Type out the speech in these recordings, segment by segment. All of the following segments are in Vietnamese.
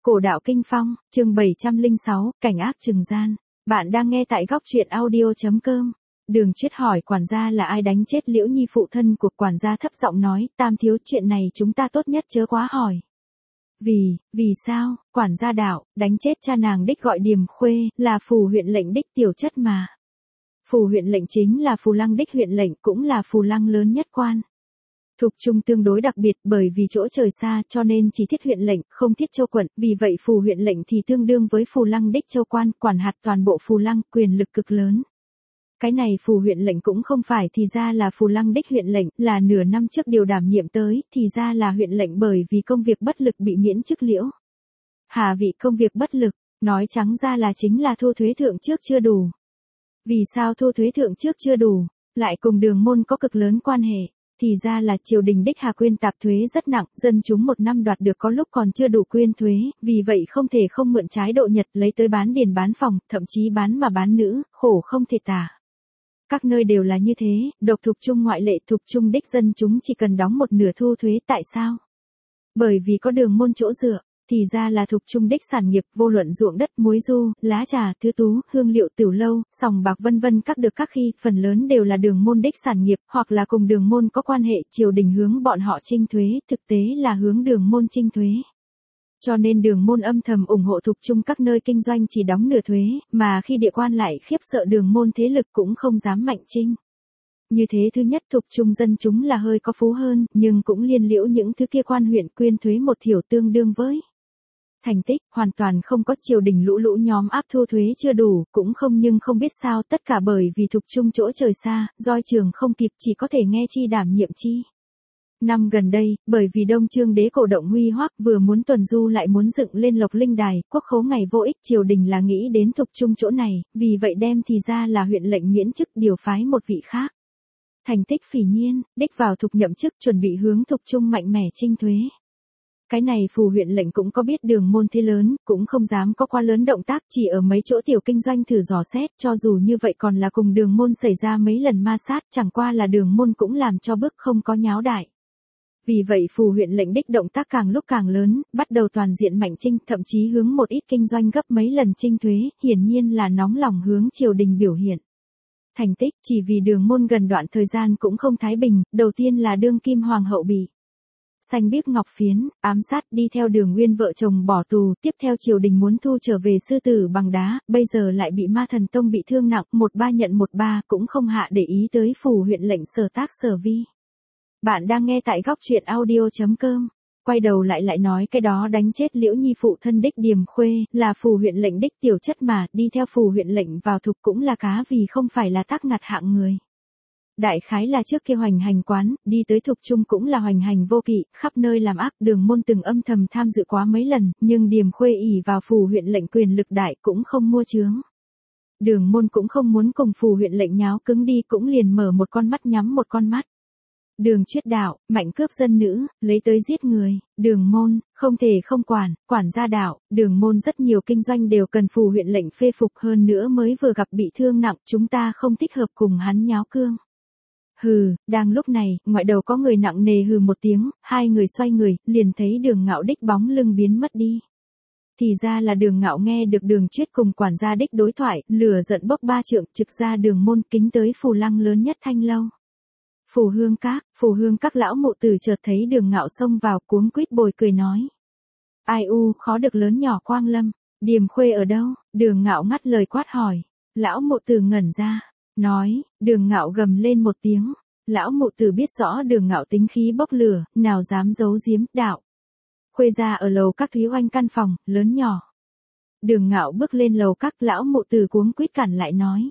Cổ đạo kinh phong, chương 706, cảnh ác trừng gian. Bạn đang nghe tại góc truyện audio.com. Đường Chuyết hỏi quản gia là ai đánh chết Liễu Nhi phụ thân của quản gia thấp giọng nói, Tam thiếu, chuyện này chúng ta tốt nhất chớ quá hỏi. Vì sao, quản gia đạo, đánh chết cha nàng đích gọi Điềm Khuê, là phù huyện lệnh đích tiểu chất mà. Phù huyện lệnh chính là phù lăng đích huyện lệnh, cũng là phù lăng lớn nhất quan. Thục Trung tương đối đặc biệt bởi vì chỗ trời xa cho nên chỉ thiết huyện lệnh, không thiết châu quận, vì vậy phù huyện lệnh thì tương đương với phù lăng đích châu quan, quản hạt toàn bộ phù lăng, quyền lực cực lớn. Cái này phù huyện lệnh cũng không phải thì ra là phù lăng đích huyện lệnh, là nửa năm trước điều đảm nhiệm tới, thì ra là huyện lệnh bởi vì công việc bất lực bị miễn chức liễu. Hà vị công việc bất lực, nói trắng ra là chính là thu thuế thượng trước chưa đủ. Vì sao thu thuế thượng trước chưa đủ, lại cùng Đường môn có cực lớn quan hệ? Thì ra là triều đình đích hà quyên tạp thuế rất nặng, dân chúng một năm đoạt được có lúc còn chưa đủ quyên thuế, vì vậy không thể không mượn trái độ nhật lấy tới bán điền bán phòng, thậm chí bán mà bán nữ, khổ không thể tả. Các nơi đều là như thế, độc Thục Trung ngoại lệ. Thục Trung đích dân chúng chỉ cần đóng một nửa thu thuế. Tại sao? Bởi vì có Đường môn chỗ dựa. Thì ra là Thục Trung đích sản nghiệp, vô luận ruộng đất, muối du, lá trà, thứ tú, hương liệu, tiểu lâu, sòng bạc vân vân các được các khi, phần lớn đều là Đường môn đích sản nghiệp, hoặc là cùng Đường môn có quan hệ, triều đình hướng bọn họ trinh thuế, thực tế là hướng Đường môn trinh thuế. Cho nên Đường môn âm thầm ủng hộ Thục Trung các nơi kinh doanh chỉ đóng nửa thuế, mà khi địa quan lại khiếp sợ Đường môn thế lực cũng không dám mạnh trinh. Như thế thứ nhất Thục Trung dân chúng là hơi có phú hơn, nhưng cũng liên liễu những thứ kia quan huyện quyên thuế một thiểu tương đương với. Thành tích, hoàn toàn không có triều đình lũ nhóm áp thu thuế chưa đủ, cũng không nhưng không biết sao, tất cả bởi vì Thục Trung chỗ trời xa, roi trường không kịp chỉ có thể nghe chi đảm nhiệm chi. Năm gần đây, bởi vì Đông Chương đế cổ động huy hoắc vừa muốn tuần du lại muốn dựng lên Lộc Linh đài, quốc khố ngày vô ích, triều đình là nghĩ đến Thục Trung chỗ này, vì vậy đem thì ra là huyện lệnh miễn chức điều phái một vị khác. Thành tích phỉ nhiên, đích vào Thục nhậm chức chuẩn bị hướng Thục Trung mạnh mẽ trinh thuế. Cái này phù huyện lệnh cũng có biết Đường môn thế lớn, cũng không dám có quá lớn động tác, chỉ ở mấy chỗ tiểu kinh doanh thử dò xét, cho dù như vậy còn là cùng Đường môn xảy ra mấy lần ma sát, chẳng qua là Đường môn cũng làm cho bước không có nháo đại. Vì vậy phù huyện lệnh đích động tác càng lúc càng lớn, bắt đầu toàn diện mạnh trinh, thậm chí hướng một ít kinh doanh gấp mấy lần trinh thuế, hiển nhiên là nóng lòng hướng triều đình biểu hiện. Thành tích, chỉ vì Đường môn gần đoạn thời gian cũng không thái bình, đầu tiên là đương kim hoàng hậu bị xanh biếc ngọc phiến, ám sát, đi theo Đường Nguyên vợ chồng bỏ tù, tiếp theo triều đình muốn thu trở về sư tử bằng đá, bây giờ lại bị Ma Thần Tông bị thương nặng, 13 nhận 13, cũng không hạ để ý tới phù huyện lệnh sở tác sở vi. Bạn đang nghe tại góc truyện audio.com. Quay đầu lại nói cái đó đánh chết Liễu Nhi phụ thân đích Điềm Khuê, là phù huyện lệnh đích tiểu chất mà, đi theo phù huyện lệnh vào Thục cũng là cá vì không phải là tác ngặt hạng người. Đại khái là trước kia hoành hành quán, đi tới Thục Trung cũng là hoành hành vô kỵ, khắp nơi làm ác. Đường môn từng âm thầm tham dự quá mấy lần, nhưng Điềm Khuê ỷ vào phù huyện lệnh quyền lực đại cũng không mua chướng. Đường môn cũng không muốn cùng phù huyện lệnh nháo cứng đi, cũng liền mở một con mắt nhắm một con mắt. Đường Chuyết đạo, mạnh cướp dân nữ, lấy tới giết người. Đường môn, không thể không quản gia đạo, Đường môn rất nhiều kinh doanh đều cần phù huyện lệnh phê phục, hơn nữa mới vừa gặp bị thương nặng, chúng ta không thích hợp cùng hắn nháo cương. Hừ, đang lúc này, ngoại đầu có người nặng nề hừ một tiếng, hai người xoay người, liền thấy Đường Ngạo đích bóng lưng biến mất đi. Thì ra là Đường Ngạo nghe được Đường Chuyết cùng quản gia đích đối thoại, lửa giận bốc ba trượng, trực ra Đường môn, kính tới phù lăng lớn nhất Thanh lâu. Phù hương các lão mụ tử chợt thấy Đường Ngạo xông vào, cuống quýt bồi cười nói. Ai u, khó được lớn nhỏ Quang Lâm, Điềm Khuê ở đâu? Đường Ngạo ngắt lời quát hỏi. Lão mụ tử ngẩn ra, nói. Đường Ngạo gầm lên một tiếng. Lão mụ tử biết rõ Đường Ngạo tính khí bốc lửa, nào dám giấu giếm, đạo. Khuê gia ở lầu các Thúy Oanh căn phòng, lớn nhỏ. Đường Ngạo bước lên lầu các, lão mụ tử cuống quýt cản lại nói.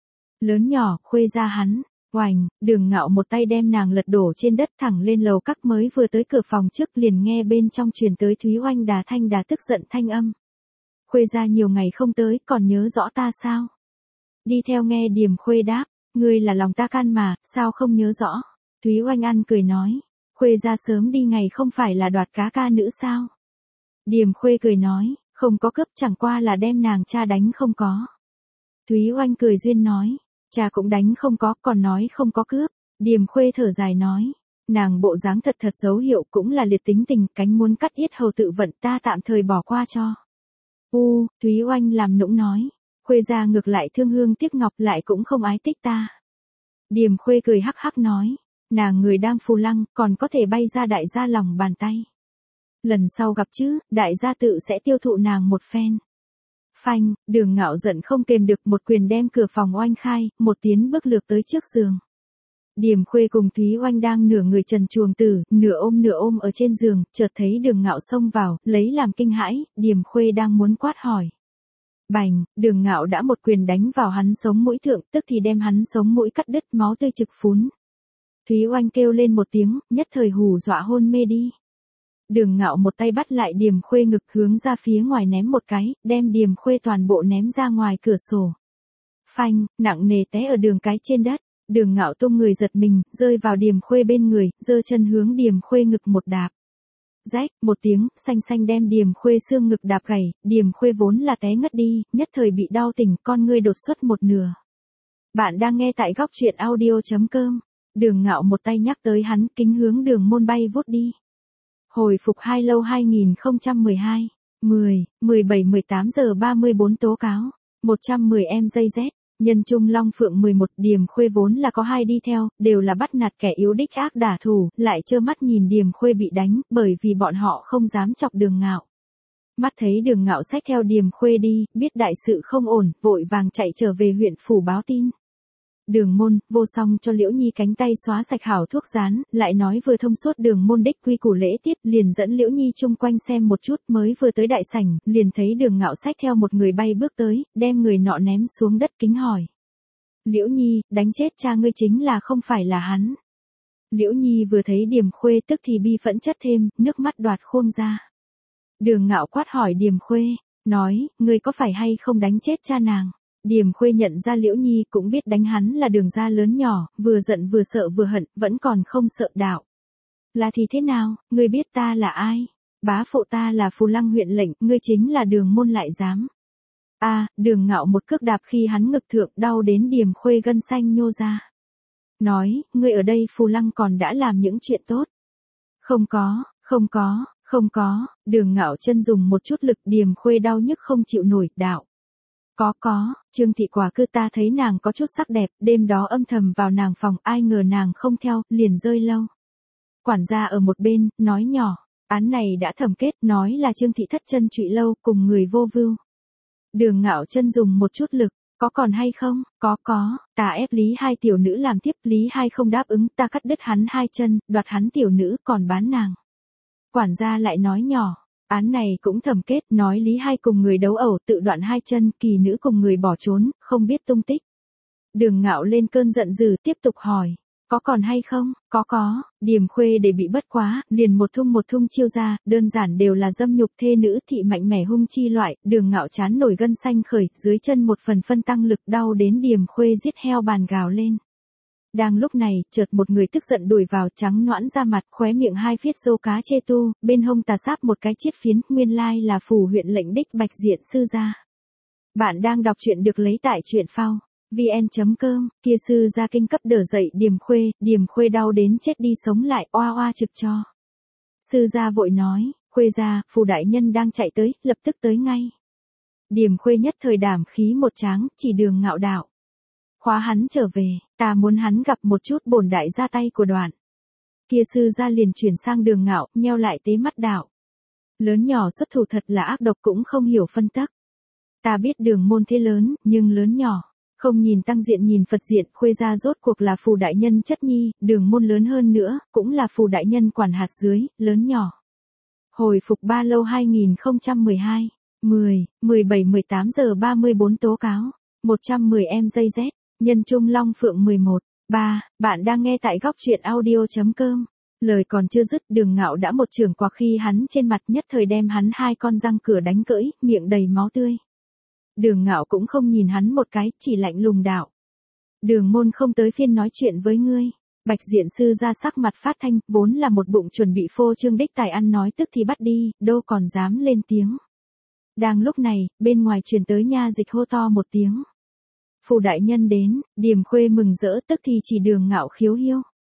Lớn nhỏ, Khuê gia hắn. Oành, Đường Ngạo một tay đem nàng lật đổ trên đất, thẳng lên lầu các, mới vừa tới cửa phòng trước liền nghe bên trong truyền tới Thúy Oanh đà tức giận thanh âm. Khuê gia nhiều ngày không tới, còn nhớ rõ ta sao? Đi theo nghe Điềm Khuê đáp, ngươi là lòng ta can mà, sao không nhớ rõ? Thúy Oanh ăn cười nói, Khuê gia sớm đi ngày không phải là đoạt cá ca nữ sao? Điềm Khuê cười nói, không có cướp, chẳng qua là đem nàng cha đánh không có. Thúy Oanh cười duyên nói, cha cũng đánh không có, còn nói không có cướp. Điềm Khuê thở dài nói, Nàng bộ dáng thật thật dấu hiệu cũng là liệt tính tình, cánh muốn cắt yết hầu tự vận, ta tạm thời bỏ qua cho. Thúy Oanh làm nũng nói. Khuê gia ngược lại thương hương tiếc ngọc, lại cũng không ái tích ta. Điềm Khuê cười hắc hắc nói. Nàng người đang phù lăng, còn có thể bay ra đại gia lòng bàn tay. Lần sau gặp chứ, đại gia tự sẽ tiêu thụ nàng một phen. Phanh, Đường Ngạo giận không kềm được, một quyền đem cửa phòng oanh khai, một tiến bước lược tới trước giường. Điềm Khuê cùng Thúy Oanh đang nửa người trần truồng tử, nửa ôm ở trên giường, chợt thấy Đường Ngạo xông vào, lấy làm kinh hãi, Điềm Khuê đang muốn quát hỏi. Bành, Đường Ngạo đã một quyền đánh vào hắn sống mũi thượng, tức thì đem hắn sống mũi cắt đứt, máu tươi trực phún. Thúy Oanh kêu lên một tiếng, nhất thời hù dọa hôn mê đi. Đường Ngạo một tay bắt lại Điềm Khuê ngực, hướng ra phía ngoài ném một cái, đem Điềm Khuê toàn bộ ném ra ngoài cửa sổ. Phanh, nặng nề té ở đường cái trên đất. Đường Ngạo tung người giật mình, rơi vào Điềm Khuê bên người, giơ chân hướng Điềm Khuê ngực một đạp. Rách, một tiếng, xanh đem Điềm Khuê xương ngực đạp gãy, Điềm Khuê vốn là té ngất đi, nhất thời bị đau tỉnh, con ngươi đột xuất một nửa. Bạn đang nghe tại góc truyện audio.com. Đường Ngạo một tay nhắc tới hắn, kính hướng Đường Môn bay vút đi. Hồi phục 2 lâu 2012, 17-18 giờ 34 tố cáo, 110 em dây Z. Nhân Trung Long Phượng 11, Điềm Khuê vốn là có hai đi theo, đều là bắt nạt kẻ yếu đích ác đả thủ, lại trơ mắt nhìn Điềm Khuê bị đánh, bởi vì bọn họ không dám chọc Đường Ngạo. Mắt thấy Đường Ngạo xách theo Điềm Khuê đi, biết đại sự không ổn, vội vàng chạy trở về huyện phủ báo tin. Đường Môn, vô song cho Liễu Nhi cánh tay xóa sạch hảo thuốc dán, lại nói vừa thông suốt Đường Môn đích quy củ lễ tiết, liền dẫn Liễu Nhi chung quanh xem một chút, mới vừa tới đại sảnh, liền thấy Đường Ngạo xách theo một người bay bước tới, đem người nọ ném xuống đất kính hỏi. Liễu Nhi, đánh chết cha ngươi chính là không phải là hắn. Liễu Nhi vừa thấy Điềm Khuê tức thì bi phẫn chất thêm, nước mắt đoạt khuôn ra. Đường Ngạo quát hỏi Điềm Khuê, nói, ngươi có phải hay không đánh chết cha nàng? Điềm Khuê nhận ra Liễu Nhi cũng biết đánh hắn là Đường gia lớn nhỏ, vừa giận vừa sợ vừa hận, vẫn còn không sợ đạo. Là thì thế nào, ngươi biết ta là ai? Bá phụ ta là Phù Lăng huyện lệnh, ngươi chính là Đường Môn lại dám. Đường Ngạo một cước đạp khi hắn ngực thượng, đau đến Điềm Khuê gân xanh nhô ra. Nói, ngươi ở đây Phù Lăng còn đã làm những chuyện tốt. Không có, Đường Ngạo chân dùng một chút lực, Điềm Khuê đau nhức không chịu nổi, đạo. Có, Trương thị quả cư ta thấy nàng có chút sắc đẹp, đêm đó âm thầm vào nàng phòng, ai ngờ nàng không theo, liền rơi lâu. Quản gia ở một bên, nói nhỏ, án này đã thẩm kết, nói là Trương thị thất chân trụy lâu, cùng người vô vưu. Đường Ngạo chân dùng một chút lực, có còn hay không? Có, ta ép Lý Hai tiểu nữ làm tiếp, Lý Hai không đáp ứng, ta cắt đứt hắn hai chân, đoạt hắn tiểu nữ, còn bán nàng. Quản gia lại nói nhỏ, án này cũng thẩm kết, nói Lý Hai cùng người đấu ẩu, tự đoạn hai chân, kỳ nữ cùng người bỏ trốn, không biết tung tích. Đường Ngạo lên cơn giận dữ, tiếp tục hỏi, có còn hay không? Có, Điềm Khuê để bị bất quá, liền một thung chiêu ra, đơn giản đều là dâm nhục thê nữ thị mạnh mẽ hung chi loại, Đường Ngạo chán nổi gân xanh khởi, dưới chân một phần phân tăng lực, đau đến Điềm Khuê giết heo bàn gào lên. Đang lúc này, chợt một người tức giận đuổi vào, trắng nõn ra mặt, khóe miệng hai phiết râu cá chê tu, bên hông tà sáp một cái chiết phiến, nguyên lai là Phủ huyện lệnh đích Bạch Diện sư gia. Bạn đang đọc truyện được lấy tại truyện phao vn.com, kia sư gia kinh cấp đỡ dậy Điềm Khuê đau đến chết đi sống lại, oa trực cho. Sư gia vội nói, Khuê gia, Phù đại nhân đang chạy tới, lập tức tới ngay. Điềm Khuê nhất thời đảm khí một tráng, chỉ Đường Ngạo đạo. Khóa hắn trở về, ta muốn hắn gặp một chút bổn đại gia tay của Đoạn. Kia sư gia liền chuyển sang Đường Ngạo, nheo lại tế mắt đạo. Lớn nhỏ xuất thủ thật là ác độc, cũng không hiểu phân tắc. Ta biết Đường Môn thế lớn, nhưng lớn nhỏ. Không nhìn tăng diện nhìn Phật diện, Khuê gia rốt cuộc là Phù đại nhân chất nhi, Đường Môn lớn hơn nữa, cũng là Phù đại nhân quản hạt dưới, lớn nhỏ. Hồi phục 3 lâu 2012, 17-18 giờ 34 tố cáo, 110 em dây Z, Nhân Trung Long Phượng 11, bạn đang nghe tại góc truyện audio.com. Lời còn chưa dứt, Đường Ngạo đã một chưởng quạc khi hắn trên mặt, nhất thời đem hắn hai con răng cửa đánh gãy, miệng đầy máu tươi. Đường Ngạo cũng không nhìn hắn một cái, chỉ lạnh lùng đạo. Đường Môn không tới phiên nói chuyện với ngươi. Bạch Diện sư ra sắc mặt phát thanh, vốn là một bụng chuẩn bị phô trương đích tài ăn nói tức thì bắt đi, đâu còn dám lên tiếng. Đang lúc này, bên ngoài truyền tới nha dịch hô to một tiếng. Phù đại nhân đến, Điềm Khuê mừng rỡ tức thì chỉ Đường Ngạo khiếu hiêu.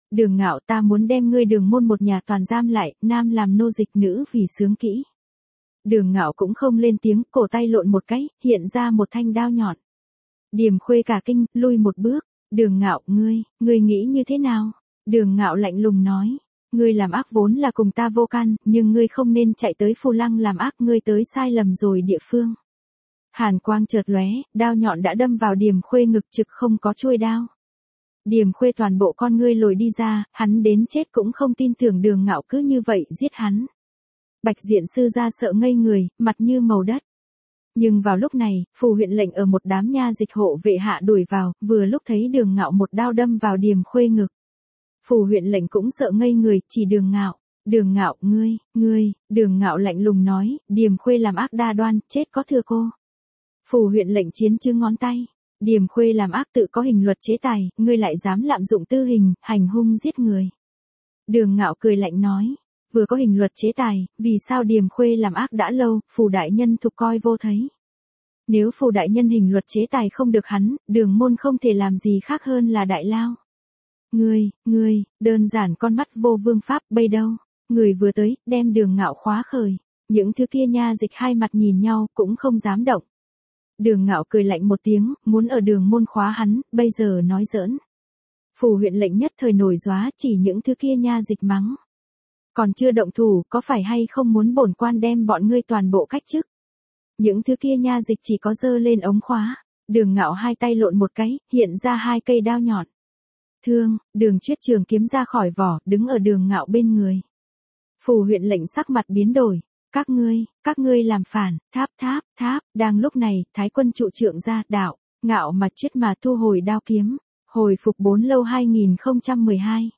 Đường Ngạo, ta muốn đem ngươi Đường môn một nhà toàn giam lại, nam làm nô dịch, nữ vì sướng kỹ. Đường Ngạo cũng không lên tiếng, cổ tay lộn một cái, hiện ra một thanh đao nhọn. Điềm Khuê cả kinh, lui một bước. Đường Ngạo, ngươi nghĩ như thế nào? Đường Ngạo lạnh lùng nói. Ngươi làm ác vốn là cùng ta vô can, nhưng ngươi không nên chạy tới Phù Lăng làm ác, ngươi tới sai lầm rồi địa phương. Hàn quang chợt lóe, đao nhọn đã đâm vào Điềm Khuê ngực, trực không có chuôi đao. Điềm Khuê toàn bộ con ngươi lồi đi ra, hắn đến chết cũng không tin tưởng Đường Ngạo cứ như vậy giết hắn. Bạch Diện sư gia sợ ngây người, mặt như màu đất. Nhưng vào lúc này, Phù huyện lệnh ở một đám nha dịch hộ vệ hạ đuổi vào, vừa lúc thấy Đường Ngạo một đao đâm vào Điềm Khuê ngực. Phù huyện lệnh cũng sợ ngây người, chỉ Đường Ngạo. Đường Ngạo, ngươi, Đường Ngạo lạnh lùng nói, Điềm Khuê làm ác đa đoan, chết có thưa cô. Phù huyện lệnh chiến chứ ngón tay. Điềm Khuê làm ác tự có hình luật chế tài, ngươi lại dám lạm dụng tư hình, hành hung giết người. Đường Ngạo cười lạnh nói, vừa có hình luật chế tài, vì sao Điềm Khuê làm ác đã lâu, Phù đại nhân thục coi vô thấy. Nếu Phù đại nhân hình luật chế tài không được hắn, Đường môn không thể làm gì khác hơn là đại lao. Ngươi, đơn giản con mắt vô vương pháp bây đâu. Người vừa tới, đem Đường Ngạo khóa khởi. Những thứ kia nha dịch hai mặt nhìn nhau, cũng không dám động. Đường Ngạo cười lạnh một tiếng, muốn ở Đường môn khóa hắn, bây giờ nói giỡn. Phù huyện lệnh nhất thời nổi gióa, chỉ những thứ kia nha dịch mắng. Còn chưa động thủ, có phải hay không muốn bổn quan đem bọn ngươi toàn bộ cách chức? Những thứ kia nha dịch chỉ có giơ lên ống khóa. Đường Ngạo hai tay lộn một cái, hiện ra hai cây đao nhọn. Thương, Đường Chuyết trường kiếm ra khỏi vỏ, đứng ở Đường Ngạo bên người. Phù huyện lệnh sắc mặt biến đổi. Các ngươi làm phản, tháp, đang lúc này, Thái quân trụ trượng ra, đạo, Ngạo mặt Chuyết mà thu hồi đao kiếm. Hồi phục 4 lâu 2012,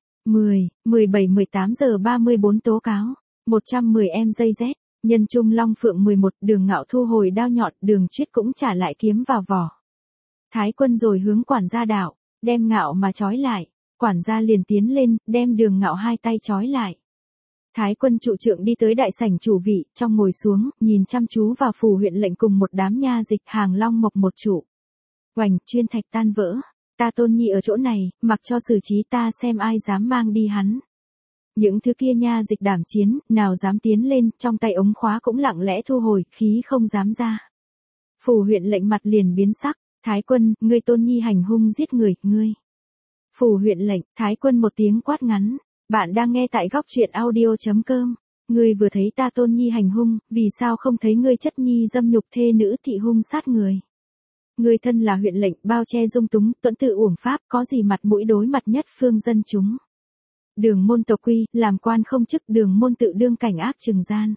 17-18 giờ 34 tố cáo, 110 em dây Z, nhân trung Long Phượng 11, Đường Ngạo thu hồi đao nhọn, Đường Chuyết cũng trả lại kiếm vào vỏ. Thái quân rồi hướng quản gia đạo, đem Ngạo mà trói lại, quản gia liền tiến lên, đem Đường Ngạo hai tay trói lại. Thái quân trụ trượng đi tới đại sảnh chủ vị, trong ngồi xuống, nhìn chăm chú vào Phù huyện lệnh cùng một đám nha dịch hàng long mộc một trụ. Oành, chuyên thạch tan vỡ. Ta Tôn Nhi ở chỗ này, mặc cho xử trí ta xem ai dám mang đi hắn. Những thứ kia nha dịch đảm chiến, nào dám tiến lên, trong tay ống khóa cũng lặng lẽ thu hồi, khí không dám ra. Phù huyện lệnh mặt liền biến sắc, Thái quân, ngươi Tôn Nhi hành hung giết người, ngươi. Phù huyện lệnh, Thái quân một tiếng quát ngắn, bạn đang nghe tại góc truyện audio.com. Ngươi vừa thấy ta Tôn Nhi hành hung, vì sao không thấy ngươi chất nhi dâm nhục thê nữ thị hung sát người? Ngươi thân là huyện lệnh, bao che dung túng, tuẫn tự uổng pháp, có gì mặt mũi đối mặt nhất phương dân chúng. Đường môn tộc quy, làm quan không chức, Đường môn tự đương cảnh ác trừng gian.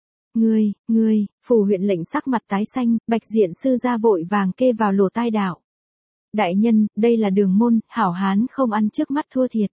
Ngươi, Phù huyện lệnh sắc mặt tái xanh, Bạch Diện sư ra vội vàng kê vào lỗ tai đạo. Đại nhân, đây là Đường môn, hảo hán không ăn trước mắt thua thiệt.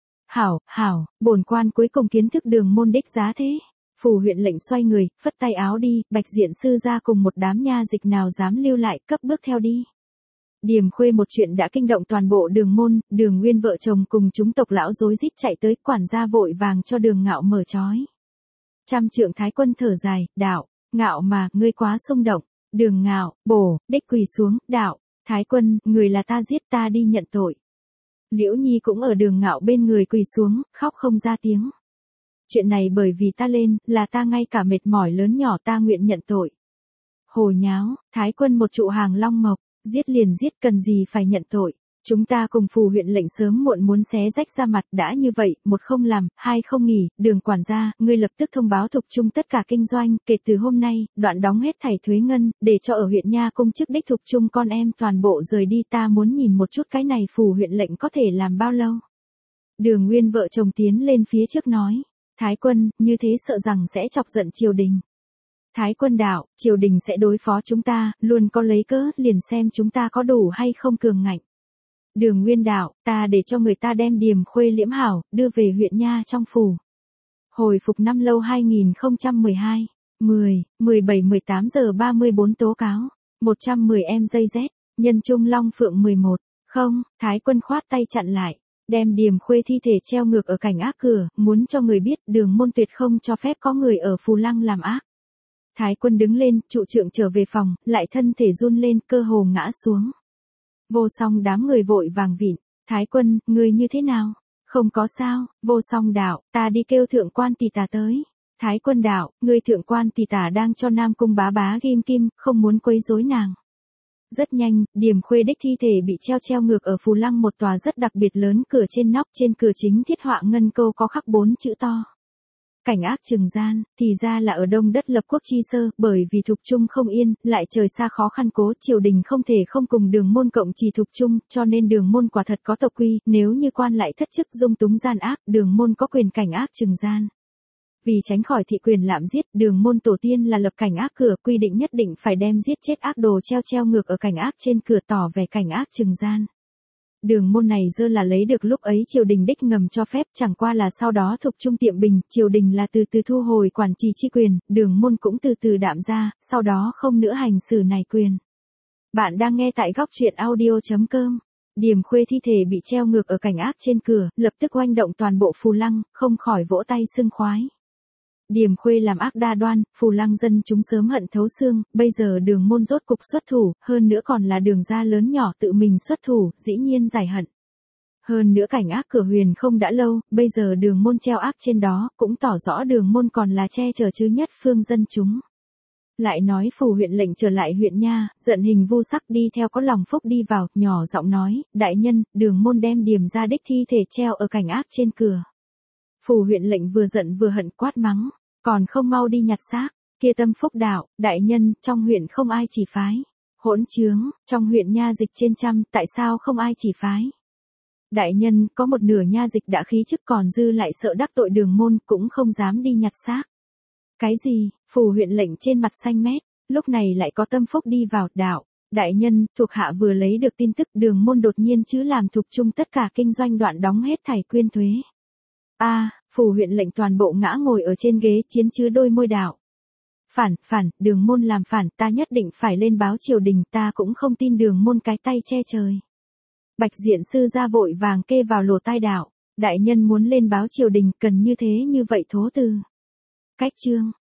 Hảo, bổn quan cuối cùng kiến thức Đường môn đích giá thế. Phù huyện lệnh xoay người, phất tay áo đi, Bạch Diện sư ra cùng một đám nha dịch nào dám lưu lại, cấp bước theo đi. Điềm Khuê một chuyện đã kinh động toàn bộ Đường môn, Đường Nguyên vợ chồng cùng chúng tộc lão rối rít chạy tới, quản gia vội vàng cho Đường Ngạo mở trói. Trăm trượng Thái quân thở dài, đạo, Ngạo mà, ngươi quá xung động. Đường Ngạo, bổ, đích quỳ xuống, đạo, Thái quân, người là ta giết, ta đi nhận tội. Liễu Nhi cũng ở Đường Ngạo bên người quỳ xuống, khóc không ra tiếng. Chuyện này bởi vì ta lên, là ta ngay cả mệt mỏi lớn nhỏ ta nguyện nhận tội. Hồ nháo, Thái quân một trụ hàng long mộc, giết liền giết, cần gì phải nhận tội. Chúng ta cùng Phù huyện lệnh sớm muộn muốn xé rách ra mặt, đã như vậy, một không làm, hai không nghỉ, Đường quản gia, ngươi lập tức thông báo thục chung tất cả kinh doanh, kể từ hôm nay, đoạn đóng hết thảy thuế ngân, để cho ở huyện nha cung chức đích thục chung con em toàn bộ rời đi, ta muốn nhìn một chút cái này Phù huyện lệnh có thể làm bao lâu. Đường Nguyên vợ chồng tiến lên phía trước nói. Thái quân, như thế sợ rằng sẽ chọc giận triều đình. Thái quân đạo, triều đình sẽ đối phó chúng ta, luôn có lấy cớ, liền xem chúng ta có đủ hay không cường ngạnh. Đường Nguyên đạo, ta để cho người ta đem Điềm Khuê liễm hảo, đưa về huyện nha trong phủ. Hồi phục năm lâu 2012, 17-18 giờ 34 tố cáo, 110 em dây Z, nhân trung Long Phượng 11, không, Thái quân khoát tay chặn lại. Đem Điềm Khuê thi thể treo ngược ở cảnh ác cửa, muốn cho người biết Đường môn tuyệt không cho phép có người ở Phù Lăng làm ác. Thái quân đứng lên, trụ trượng trở về phòng, lại thân thể run lên, cơ hồ ngã xuống. Vô song đám người vội vàng vịn, Thái quân, ngươi như thế nào? Không có sao, vô song đạo, ta đi kêu thượng quan tỷ tả tới. Thái Quân đạo, người thượng quan tỷ tả đang cho Nam Cung bá bá ghim kim, không muốn quấy rối nàng. Rất nhanh, Điềm Khuê đích thi thể bị treo ngược ở Phù Lăng một tòa rất đặc biệt lớn cửa trên nóc, trên cửa chính thiết họa ngân câu có khắc 4 chữ to. Cảnh ác trừng gian, thì ra là ở Đông đất lập quốc chi sơ, bởi vì Thục Trung không yên, lại trời xa khó khăn cố, triều đình không thể không cùng Đường môn cộng trì Thục Trung, cho nên Đường môn quả thật có tộc quy, nếu như quan lại thất chức dung túng gian ác, Đường môn có quyền cảnh ác trừng gian. Vì tránh khỏi thị quyền lạm giết, Đường môn tổ tiên là lập cảnh ác cửa, quy định nhất định phải đem giết chết ác đồ treo ngược ở cảnh ác trên cửa, tỏ vẻ cảnh ác trừng gian. Đường môn này dơ là lấy được lúc ấy triều đình đích ngầm cho phép, chẳng qua là sau đó Thục Trung tiệm bình, triều đình là từ từ thu hồi quản trì chi quyền, Đường môn cũng từ từ đạm ra, sau đó không nữa hành xử này quyền. Bạn đang nghe tại góc truyện audio.com. Điềm Khuê thi thể bị treo ngược ở cảnh ác trên cửa, lập tức oanh động toàn bộ Phù Lăng, không khỏi vỗ tay sưng khoái. Điềm Khuê làm ác đa đoan, Phù Lăng dân chúng sớm hận thấu xương, bây giờ Đường môn rốt cục xuất thủ, hơn nữa còn là Đường gia lớn nhỏ tự mình xuất thủ, dĩ nhiên giải hận. Hơn nữa cảnh ác cửa huyền không đã lâu, bây giờ Đường môn treo ác trên đó, cũng tỏ rõ Đường môn còn là che chở chứ nhất phương dân chúng. Lại nói Phủ huyện lệnh trở lại huyện nha, giận hình vu sắc đi theo có lòng phúc đi vào, nhỏ giọng nói, đại nhân, Đường môn đem Điềm gia đích thi thể treo ở cảnh ác trên cửa. Phủ huyện lệnh vừa giận vừa hận quát mắng, còn không mau đi nhặt xác, kia Tâm Phúc đạo, đại nhân, trong huyện không ai chỉ phái. Hỗn trướng, trong huyện nha dịch trên trăm, tại sao không ai chỉ phái? Đại nhân, có một nửa nha dịch đã khí chức còn dư lại sợ đắc tội Đường môn, cũng không dám đi nhặt xác. Cái gì? Phủ huyện lệnh trên mặt xanh mét, lúc này lại có Tâm Phúc đi vào, đạo. Đại nhân, thuộc hạ vừa lấy được tin tức Đường môn đột nhiên chứ làm Thục Trung tất cả kinh doanh đoạn đóng hết thảy quyên thuế. Phủ huyện lệnh toàn bộ ngã ngồi ở trên ghế chiến chứ đôi môi đạo. Phản, Đường môn làm phản, ta nhất định phải lên báo triều đình, ta cũng không tin Đường môn cái tay che trời. Bạch Diện sư ra vội vàng kê vào lỗ tai đạo, đại nhân muốn lên báo triều đình, cần như thế như vậy thố từ. Cách chương,